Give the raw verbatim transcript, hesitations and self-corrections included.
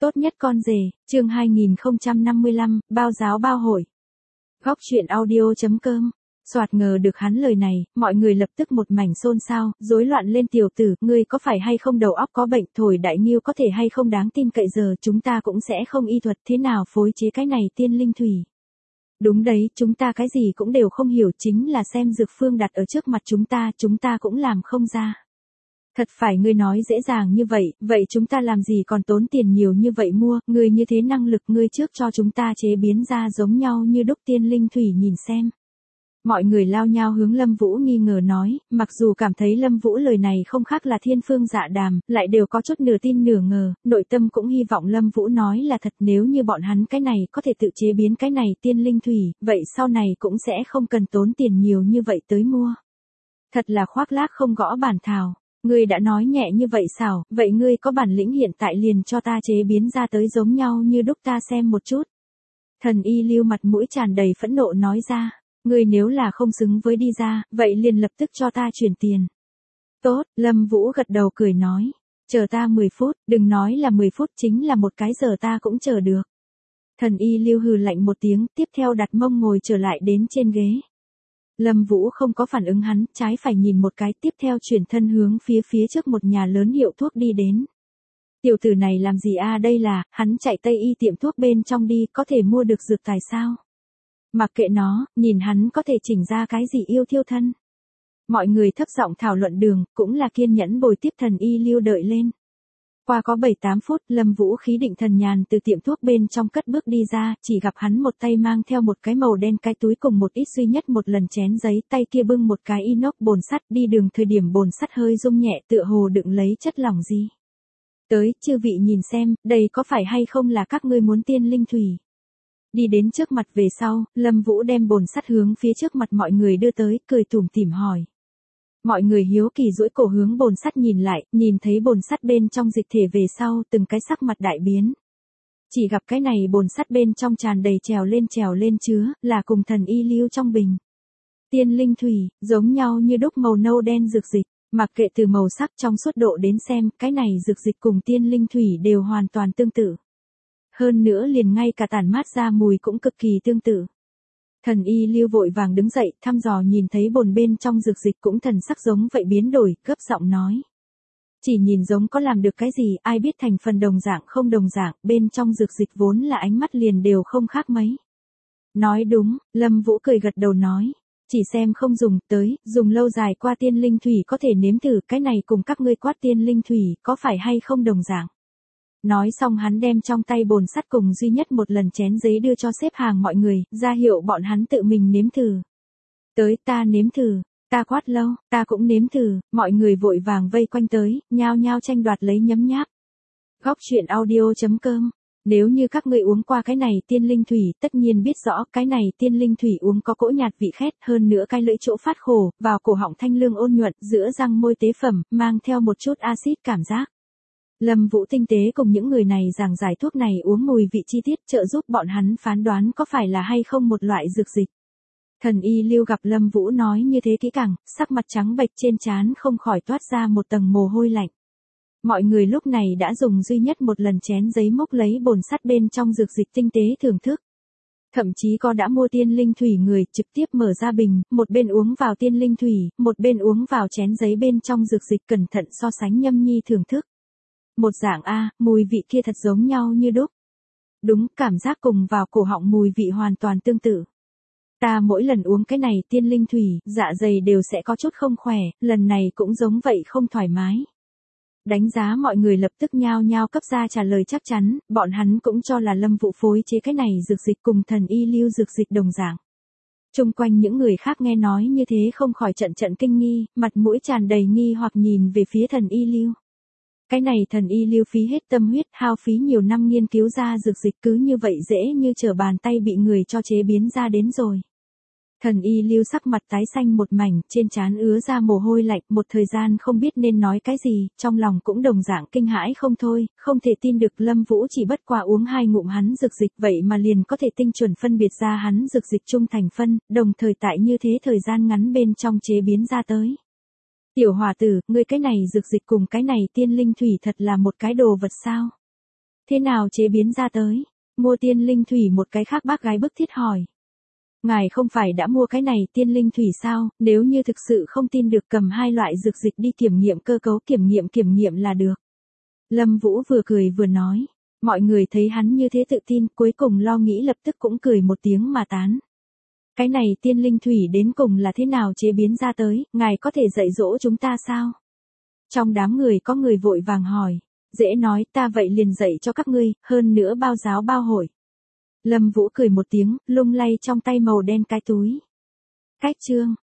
Tốt nhất con rể, chương hai nghìn không trăm năm mươi lăm, bao giáo bao hội. Góc truyện audio chấm com. Soạt ngờ được hắn lời này, mọi người lập tức một mảnh xôn xao, rối loạn lên. Tiểu tử, ngươi có phải hay không đầu óc có bệnh, thổi đại nghiêu có thể hay không đáng tin cậy, giờ chúng ta cũng sẽ không y thuật, thế nào phối chế cái này tiên linh thủy. Đúng đấy, chúng ta cái gì cũng đều không hiểu, chính là xem dược phương đặt ở trước mặt chúng ta, chúng ta cũng làm không ra. Thật phải ngươi nói dễ dàng như vậy, vậy chúng ta làm gì còn tốn tiền nhiều như vậy mua, ngươi như thế năng lực, ngươi trước cho chúng ta chế biến ra giống nhau như đúc tiên linh thủy nhìn xem. Mọi người lao nhao hướng Lâm Vũ nghi ngờ nói, mặc dù cảm thấy Lâm Vũ lời này không khác là thiên phương dạ đàm, lại đều có chút nửa tin nửa ngờ, nội tâm cũng hy vọng Lâm Vũ nói là thật, nếu như bọn hắn cái này có thể tự chế biến cái này tiên linh thủy, vậy sau này cũng sẽ không cần tốn tiền nhiều như vậy tới mua. Thật là khoác lác không gõ bản thảo. Ngươi đã nói nhẹ như vậy sao, vậy ngươi có bản lĩnh hiện tại liền cho ta chế biến ra tới giống nhau như đúc ta xem một chút. Thần Y Lưu mặt mũi tràn đầy phẫn nộ nói ra, ngươi nếu là không xứng với đi ra, vậy liền lập tức cho ta chuyển tiền. Tốt, Lâm Vũ gật đầu cười nói, chờ ta mười phút, đừng nói là mười phút, chính là một cái giờ ta cũng chờ được. Thần Y Lưu hừ lạnh một tiếng, tiếp theo đặt mông ngồi trở lại đến trên ghế. Lâm Vũ không có phản ứng hắn, trái phải nhìn một cái, tiếp theo chuyển thân hướng phía phía trước một nhà lớn hiệu thuốc đi đến. Tiểu tử này làm gì a, đây là, hắn chạy Tây y tiệm thuốc bên trong đi, có thể mua được dược tài sao? Mặc kệ nó, nhìn hắn có thể chỉnh ra cái gì yêu thiêu thân. Mọi người thấp giọng thảo luận đường, cũng là kiên nhẫn bồi tiếp Thần Y Lưu đợi lên. Qua có bảy tám phút, Lâm Vũ khí định thần nhàn từ tiệm thuốc bên trong cất bước đi ra, chỉ gặp hắn một tay mang theo một cái màu đen cái túi cùng một ít duy nhất một lần chén giấy, tay kia bưng một cái inox bồn sắt, đi đường thời điểm bồn sắt hơi rung nhẹ, tựa hồ đựng lấy chất lỏng gì. Tới, chư vị nhìn xem, đây có phải hay không là các ngươi muốn tiên linh thủy. Đi đến trước mặt về sau, Lâm Vũ đem bồn sắt hướng phía trước mặt mọi người đưa tới, cười tủm tỉm hỏi. Mọi người hiếu kỳ duỗi cổ hướng bồn sắt nhìn lại, nhìn thấy bồn sắt bên trong dịch thể về sau, từng cái sắc mặt đại biến. Chỉ gặp cái này bồn sắt bên trong tràn đầy trèo lên trèo lên chứa, là cùng Thần Y Lưu trong bình. Tiên linh thủy, giống nhau như đúc màu nâu đen dược dịch, mặc kệ từ màu sắc trong suốt độ đến xem, cái này dược dịch cùng tiên linh thủy đều hoàn toàn tương tự. Hơn nữa liền ngay cả tản mát ra mùi cũng cực kỳ tương tự. Thần Y Lưu vội vàng đứng dậy, thăm dò nhìn thấy bồn bên trong dược dịch cũng thần sắc giống vậy biến đổi, gấp giọng nói. Chỉ nhìn giống có làm được cái gì, ai biết thành phần đồng dạng không đồng dạng, bên trong dược dịch vốn là ánh mắt liền đều không khác mấy. Nói đúng, Lâm Vũ cười gật đầu nói. Chỉ xem không dùng, tới, dùng lâu dài qua tiên linh thủy có thể nếm thử, cái này cùng các ngươi quát tiên linh thủy, có phải hay không đồng dạng. Nói xong hắn đem trong tay bồn sắt cùng duy nhất một lần chén giấy đưa cho xếp hàng mọi người, ra hiệu bọn hắn tự mình nếm thử. Tới, ta nếm thử, ta quát lâu, ta cũng nếm thử, mọi người vội vàng vây quanh tới, nhao nhao tranh đoạt lấy nhấm nháp. Góc truyện audio chấm com. Nếu như các ngươi uống qua cái này tiên linh thủy, tất nhiên biết rõ cái này tiên linh thủy uống có cỗ nhạt vị khét, hơn nữa cái lưỡi chỗ phát khổ, vào cổ họng thanh lương ôn nhuận, giữa răng môi tế phẩm, mang theo một chút axit cảm giác. Lâm Vũ tinh tế cùng những người này giảng giải thuốc này uống mùi vị chi tiết, trợ giúp bọn hắn phán đoán có phải là hay không một loại dược dịch. Thần Y Lưu gặp Lâm Vũ nói như thế kỹ càng, sắc mặt trắng bệch, trên trán không khỏi toát ra một tầng mồ hôi lạnh. Mọi người lúc này đã dùng duy nhất một lần chén giấy mốc lấy bồn sắt bên trong dược dịch tinh tế thưởng thức. Thậm chí có đã mua tiên linh thủy người trực tiếp mở ra bình, một bên uống vào tiên linh thủy, một bên uống vào chén giấy bên trong dược dịch, cẩn thận so sánh nhâm nhi thưởng thức. Một dạng a, mùi vị kia thật giống nhau như đúc. Đúng, cảm giác cùng vào cổ họng mùi vị hoàn toàn tương tự. Ta mỗi lần uống cái này tiên linh thủy, dạ dày đều sẽ có chút không khỏe, lần này cũng giống vậy không thoải mái. Đánh giá mọi người lập tức nhao nhao cấp ra trả lời chắc chắn, bọn hắn cũng cho là Lâm Vũ phối chế cái này dược dịch cùng Thần Y Lưu dược dịch đồng dạng. Chung quanh những người khác nghe nói như thế không khỏi trận trận kinh nghi, mặt mũi tràn đầy nghi hoặc nhìn về phía Thần Y Lưu. Cái này Thần Y Lưu phí hết tâm huyết, hao phí nhiều năm nghiên cứu ra dược dịch cứ như vậy dễ như trở bàn tay bị người cho chế biến ra đến rồi. Thần Y Lưu sắc mặt tái xanh một mảnh, trên trán ứa ra mồ hôi lạnh, một thời gian không biết nên nói cái gì, trong lòng cũng đồng dạng kinh hãi không thôi, không thể tin được Lâm Vũ chỉ bất quá uống hai ngụm hắn dược dịch vậy mà liền có thể tinh chuẩn phân biệt ra hắn dược dịch trung thành phân, đồng thời tại như thế thời gian ngắn bên trong chế biến ra tới. Tiểu hòa tử, ngươi cái này dược dịch cùng cái này tiên linh thủy thật là một cái đồ vật sao? Thế nào chế biến ra tới? Mua tiên linh thủy, một cái khác bác gái bức thiết hỏi. Ngài không phải đã mua cái này tiên linh thủy sao, nếu như thực sự không tin được cầm hai loại dược dịch đi kiểm nghiệm cơ cấu, kiểm nghiệm kiểm nghiệm là được. Lâm Vũ vừa cười vừa nói. Mọi người thấy hắn như thế tự tin, cuối cùng lo nghĩ lập tức cũng cười một tiếng mà tán. Cái này tiên linh thủy đến cùng là thế nào chế biến ra tới, ngài có thể dạy dỗ chúng ta sao? Trong đám người có người vội vàng hỏi. Dễ nói, ta vậy liền dạy cho các ngươi, hơn nữa bao giáo bao hội. Lâm Vũ cười một tiếng, lung lay trong tay màu đen cái túi. Cách chương.